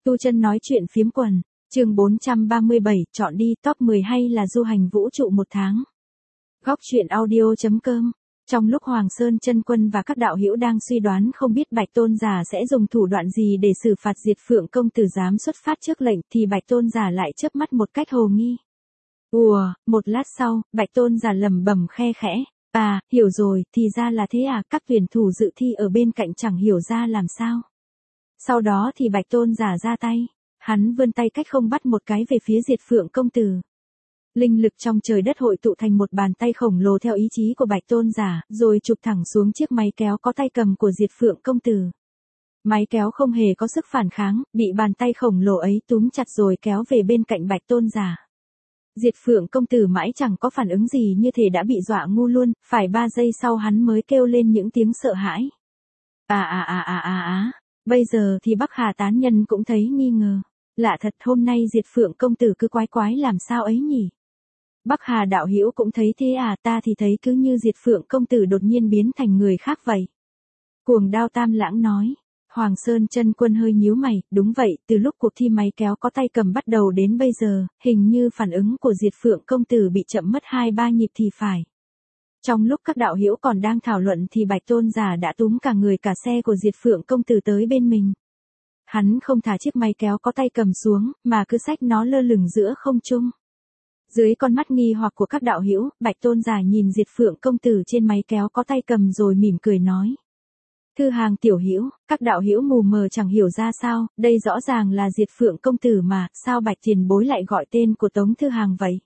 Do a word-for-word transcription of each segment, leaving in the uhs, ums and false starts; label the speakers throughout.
Speaker 1: Tu Chân nói chuyện phiếm quần, chương bốn trăm ba mươi bảy, chọn đi top mười hay là du hành vũ trụ một tháng. Góc truyện audio.com. Trong lúc Hoàng Sơn Chân Quân và các đạo hữu đang suy đoán không biết Bạch Tôn giả sẽ dùng thủ đoạn gì để xử phạt Diệt Phượng công tử dám xuất phát trước lệnh, thì Bạch Tôn giả lại chớp mắt một cách hồ nghi. Ùa, một lát sau, Bạch Tôn giả lẩm bẩm khe khẽ, à, hiểu rồi, thì ra là thế à, các tuyển thủ dự thi ở bên cạnh chẳng hiểu ra làm sao. Sau đó thì Bạch Tôn giả ra tay, hắn vươn tay cách không bắt một cái về phía Diệt Phượng công tử. Linh lực trong trời đất hội tụ thành một bàn tay khổng lồ theo ý chí của Bạch Tôn giả, rồi chụp thẳng xuống chiếc máy kéo có tay cầm của Diệt Phượng công tử. Máy kéo không hề có sức phản kháng, bị bàn tay khổng lồ ấy túm chặt rồi kéo về bên cạnh Bạch Tôn giả. Diệt Phượng công tử mãi chẳng có phản ứng gì, như thể đã bị dọa ngu luôn, phải ba giây sau hắn mới kêu lên những tiếng sợ hãi. À à à à à à, bây giờ thì Bắc Hà tán nhân cũng thấy nghi ngờ. Lạ thật, hôm nay Diệt Phượng công tử cứ quái quái làm sao ấy nhỉ? Bắc Hà đạo hữu cũng thấy thế à, ta thì thấy cứ như Diệt Phượng công tử đột nhiên biến thành người khác vậy. Cuồng Đao Tam Lãng nói. Hoàng Sơn Chân Quân hơi nhíu mày, đúng vậy, từ lúc cuộc thi máy kéo có tay cầm bắt đầu đến bây giờ, hình như phản ứng của Diệt Phượng công tử bị chậm mất hai ba nhịp thì phải. Trong lúc các đạo hữu còn đang thảo luận thì Bạch Tôn giả đã túm cả người cả xe của Diệt Phượng công tử tới bên mình. Hắn không thả chiếc máy kéo có tay cầm xuống, mà cứ xách nó lơ lửng giữa không trung. Dưới con mắt nghi hoặc của các đạo hữu, Bạch Tôn giả nhìn Diệt Phượng công tử trên máy kéo có tay cầm rồi mỉm cười nói. Thư Hàng tiểu hữu, các đạo hữu mù mờ chẳng hiểu ra sao, đây rõ ràng là Diệt Phượng công tử mà, sao Bạch tiền bối lại gọi tên của Tống Thư Hàng vậy?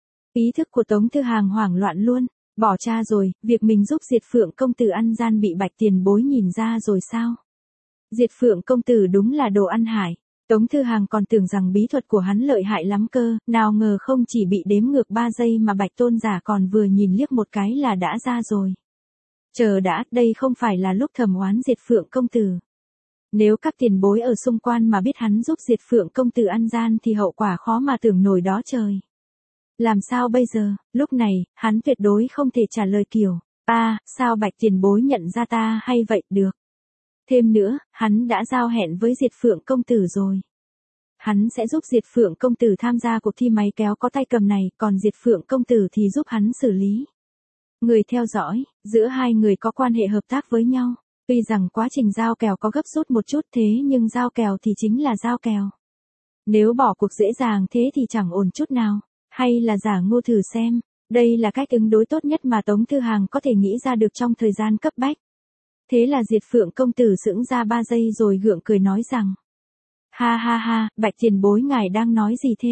Speaker 1: Ý thức của Tống Thư Hàng hoảng loạn luôn, bỏ cha rồi, việc mình giúp Diệt Phượng công tử ăn gian bị Bạch tiền bối nhìn ra rồi sao? Diệt Phượng công tử đúng là đồ ăn hại. Tống Thư Hàng còn tưởng rằng bí thuật của hắn lợi hại lắm cơ, nào ngờ không chỉ bị đếm ngược ba giây mà Bạch Tôn giả còn vừa nhìn liếc một cái là đã ra rồi. Chờ đã, đây không phải là lúc thầm oán Diệt Phượng công tử. Nếu các tiền bối ở xung quanh mà biết hắn giúp Diệt Phượng công tử ăn gian thì hậu quả khó mà tưởng nổi đó trời. Làm sao bây giờ, lúc này, hắn tuyệt đối không thể trả lời kiểu, à, sao Bạch tiền bối nhận ra ta hay vậy, được. Thêm nữa, hắn đã giao hẹn với Diệt Phượng công tử rồi. Hắn sẽ giúp Diệt Phượng công tử tham gia cuộc thi máy kéo có tay cầm này, còn Diệt Phượng công tử thì giúp hắn xử lý. Người theo dõi, giữa hai người có quan hệ hợp tác với nhau. Tuy rằng quá trình giao kèo có gấp rút một chút thế nhưng giao kèo thì chính là giao kèo. Nếu bỏ cuộc dễ dàng thế thì chẳng ổn chút nào. Hay là giả ngu thử xem. Đây là cách ứng đối tốt nhất mà Tống Thư Hàng có thể nghĩ ra được trong thời gian cấp bách. Thế là Diệt Phượng công tử sững ra ba giây rồi gượng cười nói rằng. Ha ha ha, Bạch tiền bối ngài đang nói gì thế?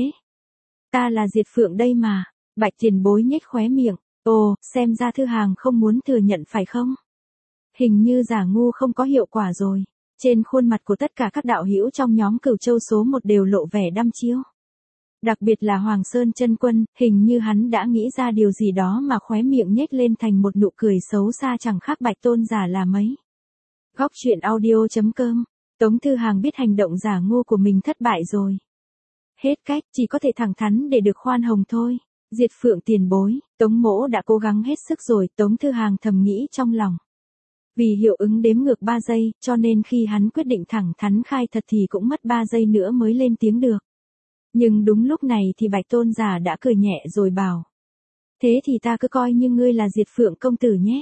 Speaker 1: Ta là Diệt Phượng đây mà. Bạch tiền bối nhếch khóe miệng. Ồ, xem ra Thư Hàng không muốn thừa nhận phải không? Hình như giả ngu không có hiệu quả rồi. Trên khuôn mặt của tất cả các đạo hữu trong nhóm Cửu Châu số một đều lộ vẻ đăm chiêu. Đặc biệt là Hoàng Sơn Chân Quân, hình như hắn đã nghĩ ra điều gì đó mà khóe miệng nhếch lên thành một nụ cười xấu xa chẳng khác Bạch Tôn giả là mấy. Góc truyện audio.com. Tống Thư Hàng biết hành động giả ngu của mình thất bại rồi. Hết cách, chỉ có thể thẳng thắn để được khoan hồng thôi. Diệt Phượng tiền bối, Tống mỗ đã cố gắng hết sức rồi, Tống Thư Hàng thầm nghĩ trong lòng. Vì hiệu ứng đếm ngược ba giây, cho nên khi hắn quyết định thẳng thắn khai thật thì cũng mất ba giây nữa mới lên tiếng được. Nhưng đúng lúc này thì Bạch Tôn giả đã cười nhẹ rồi bảo. Thế thì ta cứ coi như ngươi là Diệt Phượng công tử nhé.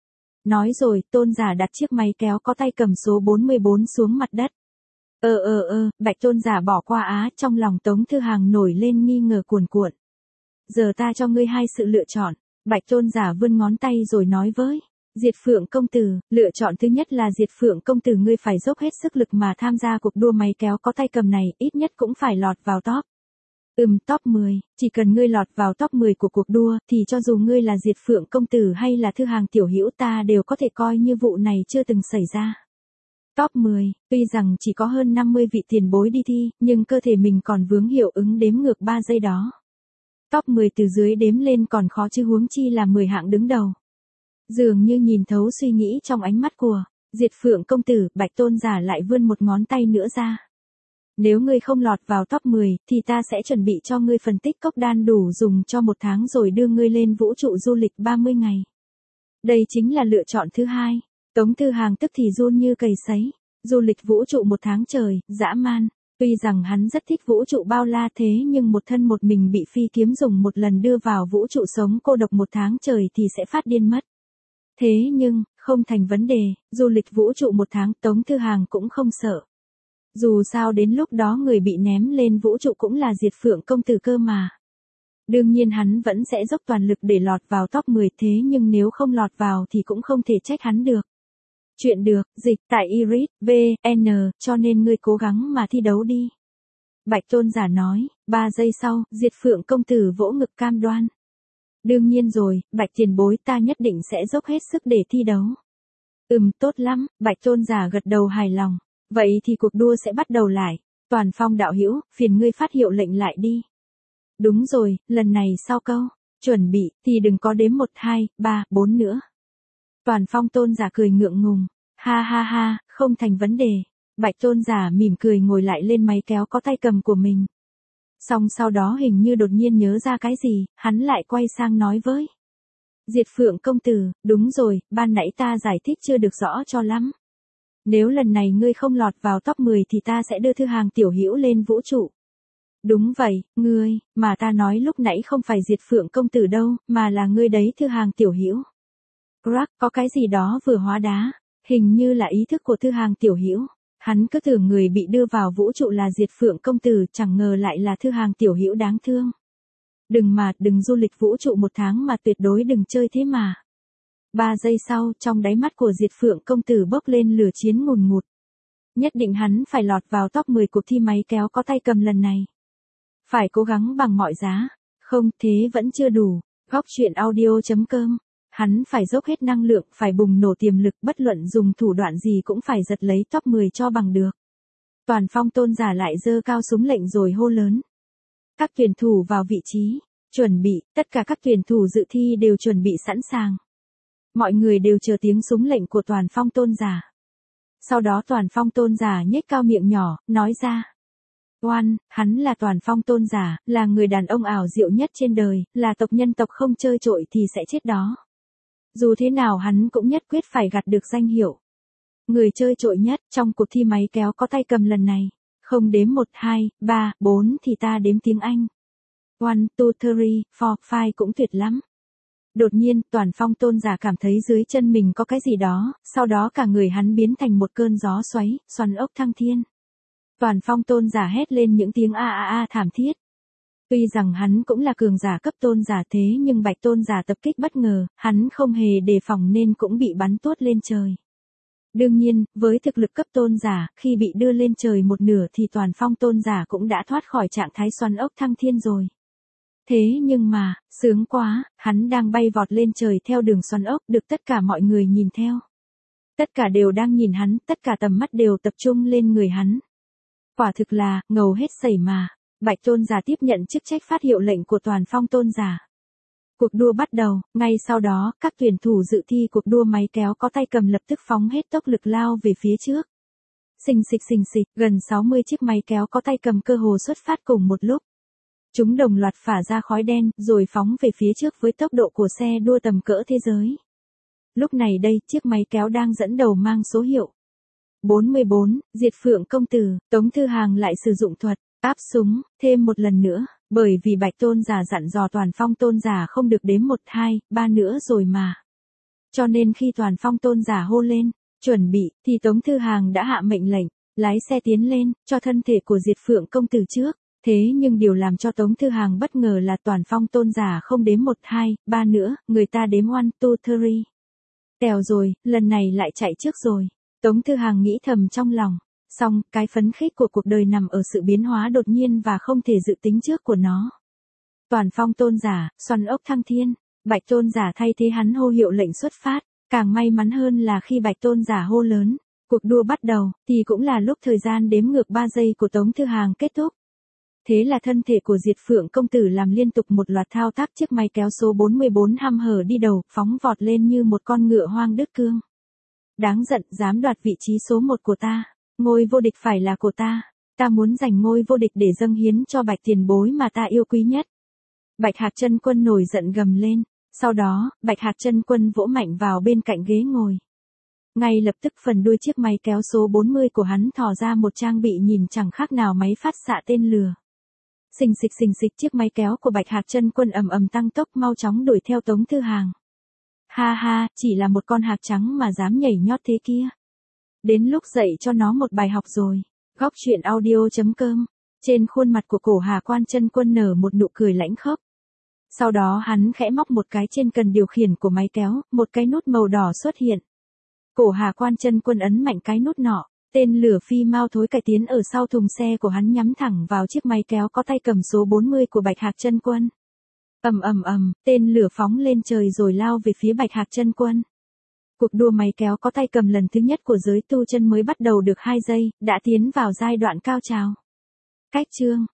Speaker 1: Nói rồi, Tôn giả đặt chiếc máy kéo có tay cầm số bốn mươi bốn xuống mặt đất. Ơ ơ ơ, Bạch Tôn giả bỏ qua á, trong lòng Tống Thư Hàng nổi lên nghi ngờ cuồn cuộn. Giờ ta cho ngươi hai sự lựa chọn. Bạch Tôn giả vươn ngón tay rồi nói với. Diệt Phượng công tử, lựa chọn thứ nhất là Diệt Phượng công tử ngươi phải dốc hết sức lực mà tham gia cuộc đua máy kéo có tay cầm này, ít nhất cũng phải lọt vào top. Ừm, top mười, chỉ cần ngươi lọt vào top mười của cuộc đua, thì cho dù ngươi là Diệt Phượng công tử hay là Thư Hàng tiểu hữu ta đều có thể coi như vụ này chưa từng xảy ra. Top mười, tuy rằng chỉ có hơn năm mươi vị tiền bối đi thi, nhưng cơ thể mình còn vướng hiệu ứng đếm ngược ba giây đó. Top mười từ dưới đếm lên còn khó chứ huống chi là mười hạng đứng đầu. Dường như nhìn thấu suy nghĩ trong ánh mắt của Diệt Phượng công tử, Bạch Tôn giả lại vươn một ngón tay nữa ra. Nếu ngươi không lọt vào top mười, thì ta sẽ chuẩn bị cho ngươi phần tích cốc đan đủ dùng cho một tháng rồi đưa ngươi lên vũ trụ du lịch ba mươi ngày. Đây chính là lựa chọn thứ hai. Tống Thư Hàng tức thì run như cầy sấy. Du lịch vũ trụ một tháng trời, dã man. Tuy rằng hắn rất thích vũ trụ bao la thế nhưng một thân một mình bị phi kiếm dùng một lần đưa vào vũ trụ sống cô độc một tháng trời thì sẽ phát điên mất. Thế nhưng, không thành vấn đề, du lịch vũ trụ một tháng Tống Thư Hàng cũng không sợ. Dù sao đến lúc đó người bị ném lên vũ trụ cũng là Diệt Phượng công tử cơ mà. Đương nhiên hắn vẫn sẽ dốc toàn lực để lọt vào top mười thế nhưng nếu không lọt vào thì cũng không thể trách hắn được. Chuyện được, dịch tại Iris, vê en, cho nên ngươi cố gắng mà thi đấu đi. Bạch Tôn Giả nói, ba giây sau, Diệt Phượng công tử vỗ ngực cam đoan. Đương nhiên rồi, Bạch tiền bối ta nhất định sẽ dốc hết sức để thi đấu. Ừm, tốt lắm, Bạch Tôn Giả gật đầu hài lòng. Vậy thì cuộc đua sẽ bắt đầu lại. Toàn Phong đạo hữu, phiền ngươi phát hiệu lệnh lại đi. Đúng rồi, lần này sau câu, chuẩn bị, thì đừng có đếm một, hai, ba, bốn nữa. Toàn Phong Tôn Giả cười ngượng ngùng. Ha ha ha, không thành vấn đề. Bạch Tôn Giả mỉm cười ngồi lại lên máy kéo có tay cầm của mình. Xong sau đó hình như đột nhiên nhớ ra cái gì, hắn lại quay sang nói với Diệt Phượng công tử, đúng rồi, ban nãy ta giải thích chưa được rõ cho lắm. Nếu lần này ngươi không lọt vào top mười thì ta sẽ đưa Thư Hàng tiểu hữu lên vũ trụ. Đúng vậy, ngươi, mà ta nói lúc nãy không phải Diệt Phượng công tử đâu, mà là ngươi đấy Thư Hàng tiểu hữu. Crack, có cái gì đó vừa hóa đá, hình như là ý thức của Thư Hàng tiểu hữu. Hắn cứ tưởng người bị đưa vào vũ trụ là Diệt Phượng công tử, chẳng ngờ lại là Thư Hàng tiểu hữu đáng thương. Đừng mà, đừng du lịch vũ trụ một tháng mà tuyệt đối đừng chơi thế mà. Ba giây sau, trong đáy mắt của Diệt Phượng công tử bốc lên lửa chiến ngùn ngụt. Nhất định hắn phải lọt vào top mười cuộc thi máy kéo có tay cầm lần này. Phải cố gắng bằng mọi giá. Không, thế vẫn chưa đủ. Góc truyện audio chấm com. Hắn phải dốc hết năng lượng, phải bùng nổ tiềm lực, bất luận dùng thủ đoạn gì cũng phải giật lấy top mười cho bằng được. Toàn Phong Tôn Giả lại giơ cao súng lệnh rồi hô lớn. Các tuyển thủ vào vị trí, chuẩn bị, tất cả các tuyển thủ dự thi đều chuẩn bị sẵn sàng. Mọi người đều chờ tiếng súng lệnh của Toàn Phong Tôn Giả. Sau đó Toàn Phong Tôn Giả nhếch cao miệng nhỏ, nói ra. Oan, hắn là Toàn Phong Tôn Giả, là người đàn ông ảo diệu nhất trên đời, là tộc nhân tộc không chơi trội thì sẽ chết đó. Dù thế nào hắn cũng nhất quyết phải gặt được danh hiệu người chơi trội nhất trong cuộc thi máy kéo có tay cầm lần này. Không đếm một, hai, ba, bốn thì ta đếm tiếng Anh. One, two, three, four, five cũng tuyệt lắm. Đột nhiên, Toàn Phong Tôn Giả cảm thấy dưới chân mình có cái gì đó, sau đó cả người hắn biến thành một cơn gió xoáy, xoắn ốc thăng thiên. Toàn Phong Tôn Giả hét lên những tiếng a a a thảm thiết. Tuy rằng hắn cũng là cường giả cấp tôn giả thế nhưng Bạch Tôn Giả tập kích bất ngờ, hắn không hề đề phòng nên cũng bị bắn tuốt lên trời. Đương nhiên, với thực lực cấp tôn giả, khi bị đưa lên trời một nửa thì Toàn Phong Tôn Giả cũng đã thoát khỏi trạng thái xoắn ốc thăng thiên rồi. Thế nhưng mà, sướng quá, hắn đang bay vọt lên trời theo đường xoắn ốc được tất cả mọi người nhìn theo. Tất cả đều đang nhìn hắn, tất cả tầm mắt đều tập trung lên người hắn. Quả thực là, ngầu hết sẩy mà. Bạch Tôn Giả tiếp nhận chức trách phát hiệu lệnh của Toàn Phong Tôn Giả. Cuộc đua bắt đầu, ngay sau đó, các tuyển thủ dự thi cuộc đua máy kéo có tay cầm lập tức phóng hết tốc lực lao về phía trước. Xình xịch xình xịch, gần sáu mươi chiếc máy kéo có tay cầm cơ hồ xuất phát cùng một lúc. Chúng đồng loạt phả ra khói đen, rồi phóng về phía trước với tốc độ của xe đua tầm cỡ thế giới. Lúc này đây, chiếc máy kéo đang dẫn đầu mang số hiệu bốn mươi bốn, Diệt Phượng công tử, Tống Thư Hàng lại sử dụng thuật áp súng, thêm một lần nữa, bởi vì Bạch Tôn Giả dặn dò Toàn Phong Tôn Giả không được đếm một, hai, ba nữa rồi mà. Cho nên khi Toàn Phong Tôn Giả hô lên, chuẩn bị, thì Tống Thư Hàng đã hạ mệnh lệnh, lái xe tiến lên, cho thân thể của Diệt Phượng công tử trước. Thế nhưng điều làm cho Tống Thư Hàng bất ngờ là Toàn Phong Tôn Giả không đếm một, hai, ba nữa, người ta đếm one, two, three. Tèo rồi, lần này lại chạy trước rồi. Tống Thư Hàng nghĩ thầm trong lòng. Xong, cái phấn khích của cuộc đời nằm ở sự biến hóa đột nhiên và không thể dự tính trước của nó. Toàn Phong Tôn Giả, xoắn ốc thăng thiên, Bạch Tôn Giả thay thế hắn hô hiệu lệnh xuất phát, càng may mắn hơn là khi Bạch Tôn Giả hô lớn, cuộc đua bắt đầu, thì cũng là lúc thời gian đếm ngược ba giây của Tống Thư Hàng kết thúc. Thế là thân thể của Diệt Phượng công tử làm liên tục một loạt thao tác, chiếc máy kéo số bốn mươi bốn hăm hở đi đầu, phóng vọt lên như một con ngựa hoang đứt cương. Đáng giận, dám đoạt vị trí số một của ta. Ngôi vô địch phải là của ta. Ta muốn giành ngôi vô địch để dâng hiến cho Bạch tiền bối mà ta yêu quý nhất. Bạch Hạc Chân Quân nổi giận gầm lên. Sau đó, Bạch Hạc Chân Quân vỗ mạnh vào bên cạnh ghế ngồi. Ngay lập tức phần đuôi chiếc máy kéo số bốn mươi của hắn thò ra một trang bị nhìn chẳng khác nào máy phát xạ tên lửa. Xình xịch xình xịch chiếc máy kéo của Bạch Hạc Chân Quân ầm ầm tăng tốc mau chóng đuổi theo Tống Thư Hàng. Ha ha, chỉ là một con hạc trắng mà dám nhảy nhót thế kia. Đến lúc dạy cho nó một bài học rồi. Góc truyện audio chấm com. Trên khuôn mặt của Cổ Hà Quan Chân Quân nở một nụ cười lãnh khốc. Sau đó hắn khẽ móc một cái trên cần điều khiển của máy kéo, một cái nút màu đỏ xuất hiện. Cổ Hà Quan Chân Quân ấn mạnh cái nút nọ, tên lửa phi mau thối cải tiến ở sau thùng xe của hắn nhắm thẳng vào chiếc máy kéo có tay cầm số bốn mươi của Bạch Hạc Chân Quân. Ầm ầm ầm, tên lửa phóng lên trời rồi lao về phía Bạch Hạc Chân Quân. Cuộc đua máy kéo có tay cầm lần thứ nhất của giới tu chân mới bắt đầu được hai giây, đã tiến vào giai đoạn cao trào. Cách chương